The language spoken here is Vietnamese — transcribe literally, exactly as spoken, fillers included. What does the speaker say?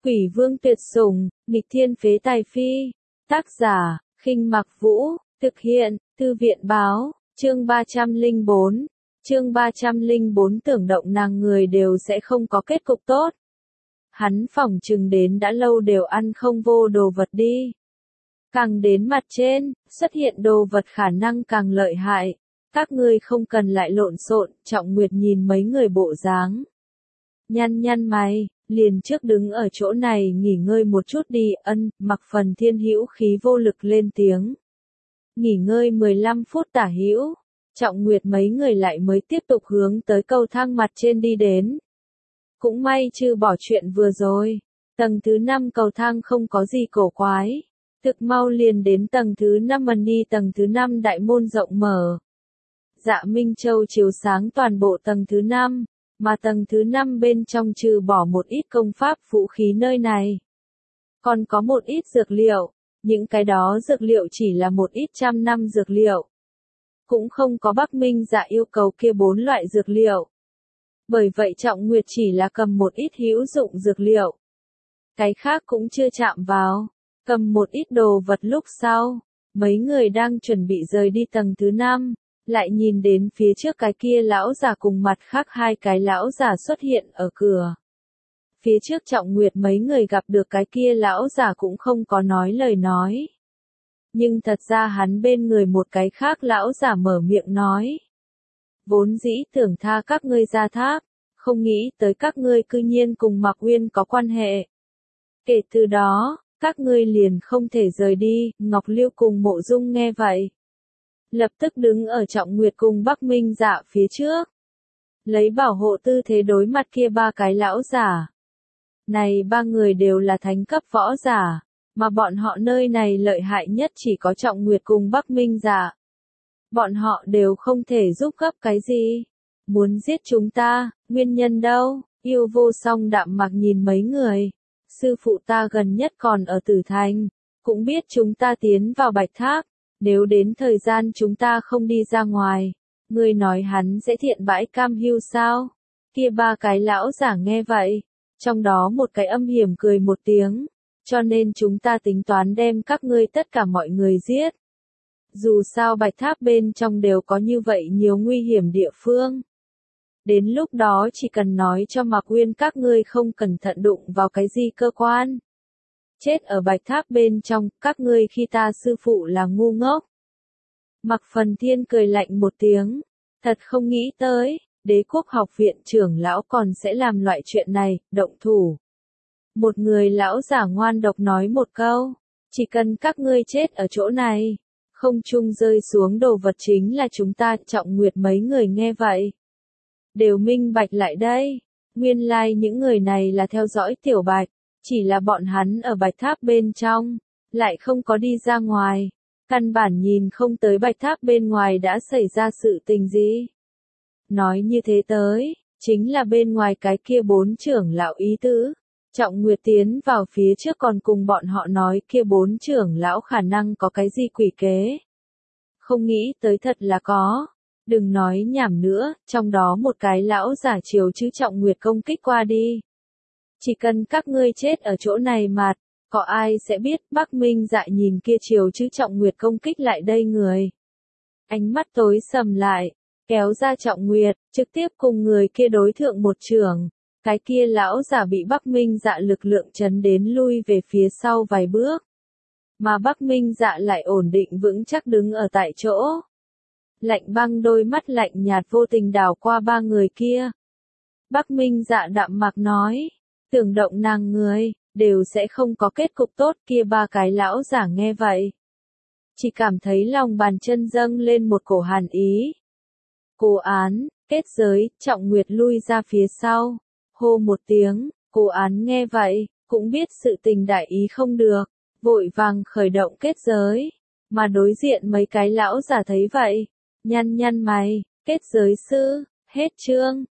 Quỷ vương tuyệt sủng, nghịch thiên phế tài phi. Tác giả, Khinh Mặc Vũ, thực hiện, Thư viện báo, chương ba trăm lẻ bốn. Chương ba trăm lẻ bốn tưởng động nàng người đều sẽ không có kết cục tốt. Hắn phỏng chừng đến đã lâu đều ăn không vô đồ vật đi. Càng đến mặt trên, xuất hiện đồ vật khả năng càng lợi hại. Các ngươi không cần lại lộn xộn, Trọng Nguyệt nhìn mấy người bộ dáng. Nhăn nhăn mày, liền trước đứng ở chỗ này nghỉ ngơi một chút đi, ân, Mặc Phần Thiên hữu khí vô lực lên tiếng. Nghỉ ngơi mười lăm phút tả hữu, Trọng Nguyệt mấy người lại mới tiếp tục hướng tới cầu thang mặt trên đi đến. Cũng may trừ bỏ chuyện vừa rồi, tầng thứ năm cầu thang không có gì cổ quái. Thực mau liền đến tầng thứ năm mần đi tầng thứ năm đại môn rộng mở. Dạ Minh Châu chiếu sáng toàn bộ tầng thứ năm, mà tầng thứ năm bên trong trừ bỏ một ít công pháp vũ khí nơi này. Còn có một ít dược liệu, những cái đó dược liệu chỉ là một ít trăm năm dược liệu. Cũng không có Bắc Minh Dạ yêu cầu kia bốn loại dược liệu. Bởi vậy Trọng Nguyệt chỉ là cầm một ít hữu dụng dược liệu. Cái khác cũng chưa chạm vào. Cầm một ít đồ vật lúc sau, mấy người đang chuẩn bị rời đi tầng thứ năm, lại nhìn đến phía trước cái kia lão giả cùng mặt khác hai cái lão giả xuất hiện ở cửa. Phía trước Trọng Nguyệt mấy người gặp được cái kia lão giả cũng không có nói lời nói. Nhưng thật ra hắn bên người một cái khác lão giả mở miệng nói. Vốn dĩ tưởng tha các ngươi ra tháp, không nghĩ tới các ngươi cư nhiên cùng Mạc Uyên có quan hệ. Kể từ đó, các ngươi liền không thể rời đi, Ngọc Lưu cùng Mộ Dung nghe vậy. Lập tức đứng ở Trọng Nguyệt cùng Bắc Minh Dạ phía trước. Lấy bảo hộ tư thế đối mặt kia ba cái lão giả. Này ba người đều là thánh cấp võ giả, mà bọn họ nơi này lợi hại nhất chỉ có Trọng Nguyệt cùng Bắc Minh Dạ. Bọn họ đều không thể giúp gấp cái gì. Muốn giết chúng ta, nguyên nhân đâu, Yêu Vô Song đạm mạc nhìn mấy người. Sư phụ ta gần nhất còn ở Tử Thành, cũng biết chúng ta tiến vào Bạch Tháp, nếu đến thời gian chúng ta không đi ra ngoài, ngươi nói hắn sẽ thiện bãi cam hưu sao? Kia ba cái lão giả nghe vậy, trong đó một cái âm hiểm cười một tiếng, cho nên chúng ta tính toán đem các ngươi tất cả mọi người giết. Dù sao Bạch Tháp bên trong đều có như vậy nhiều nguy hiểm địa phương. Đến lúc đó chỉ cần nói cho Mạc Uyên các ngươi không cẩn thận đụng vào cái gì cơ quan. Chết ở Bạch Tháp bên trong, các ngươi khi ta sư phụ là ngu ngốc. Mạc Phần Thiên cười lạnh một tiếng, thật không nghĩ tới, Đế Quốc học viện trưởng lão còn sẽ làm loại chuyện này, động thủ. Một người lão giả ngoan độc nói một câu, chỉ cần các ngươi chết ở chỗ này, không trung rơi xuống đồ vật chính là chúng ta. Trọng Nguyệt mấy người nghe vậy. Đều minh bạch lại đây, nguyên lai like những người này là theo dõi Tiểu Bạch, chỉ là bọn hắn ở Bạch Tháp bên trong, lại không có đi ra ngoài, căn bản nhìn không tới Bạch Tháp bên ngoài đã xảy ra sự tình gì. Nói như thế tới, chính là bên ngoài cái kia bốn trưởng lão ý tứ. Trọng Nguyệt tiến vào phía trước còn cùng bọn họ nói kia bốn trưởng lão khả năng có cái gì quỷ kế. Không nghĩ tới thật là có. Đừng nói nhảm nữa, trong đó một cái lão giả chiều chứ Trọng Nguyệt công kích qua đi. Chỉ cần các ngươi chết ở chỗ này mà, có ai sẽ biết. Bắc Minh Dạ nhìn kia chiều chứ Trọng Nguyệt công kích lại đây người. Ánh mắt tối sầm lại, kéo ra Trọng Nguyệt, trực tiếp cùng người kia đối thượng một trường. Cái kia lão giả bị Bắc Minh Dạ lực lượng chấn đến lui về phía sau vài bước. Mà Bắc Minh Dạ lại ổn định vững chắc đứng ở tại chỗ. Lạnh băng đôi mắt lạnh nhạt vô tình đảo qua ba người kia. Bắc Minh Dạ đạm mạc nói, tưởng động nàng người, đều sẽ không có kết cục tốt. Kia ba cái lão giả nghe vậy. Chỉ cảm thấy lòng bàn chân dâng lên một cổ hàn ý. Cố án, kết giới, Trọng Nguyệt lui ra phía sau. Hô một tiếng, cố án nghe vậy, cũng biết sự tình đại ý không được, vội vàng khởi động kết giới. Mà đối diện mấy cái lão giả thấy vậy. Nhăn nhăn mày, kết giới sư, hết chương.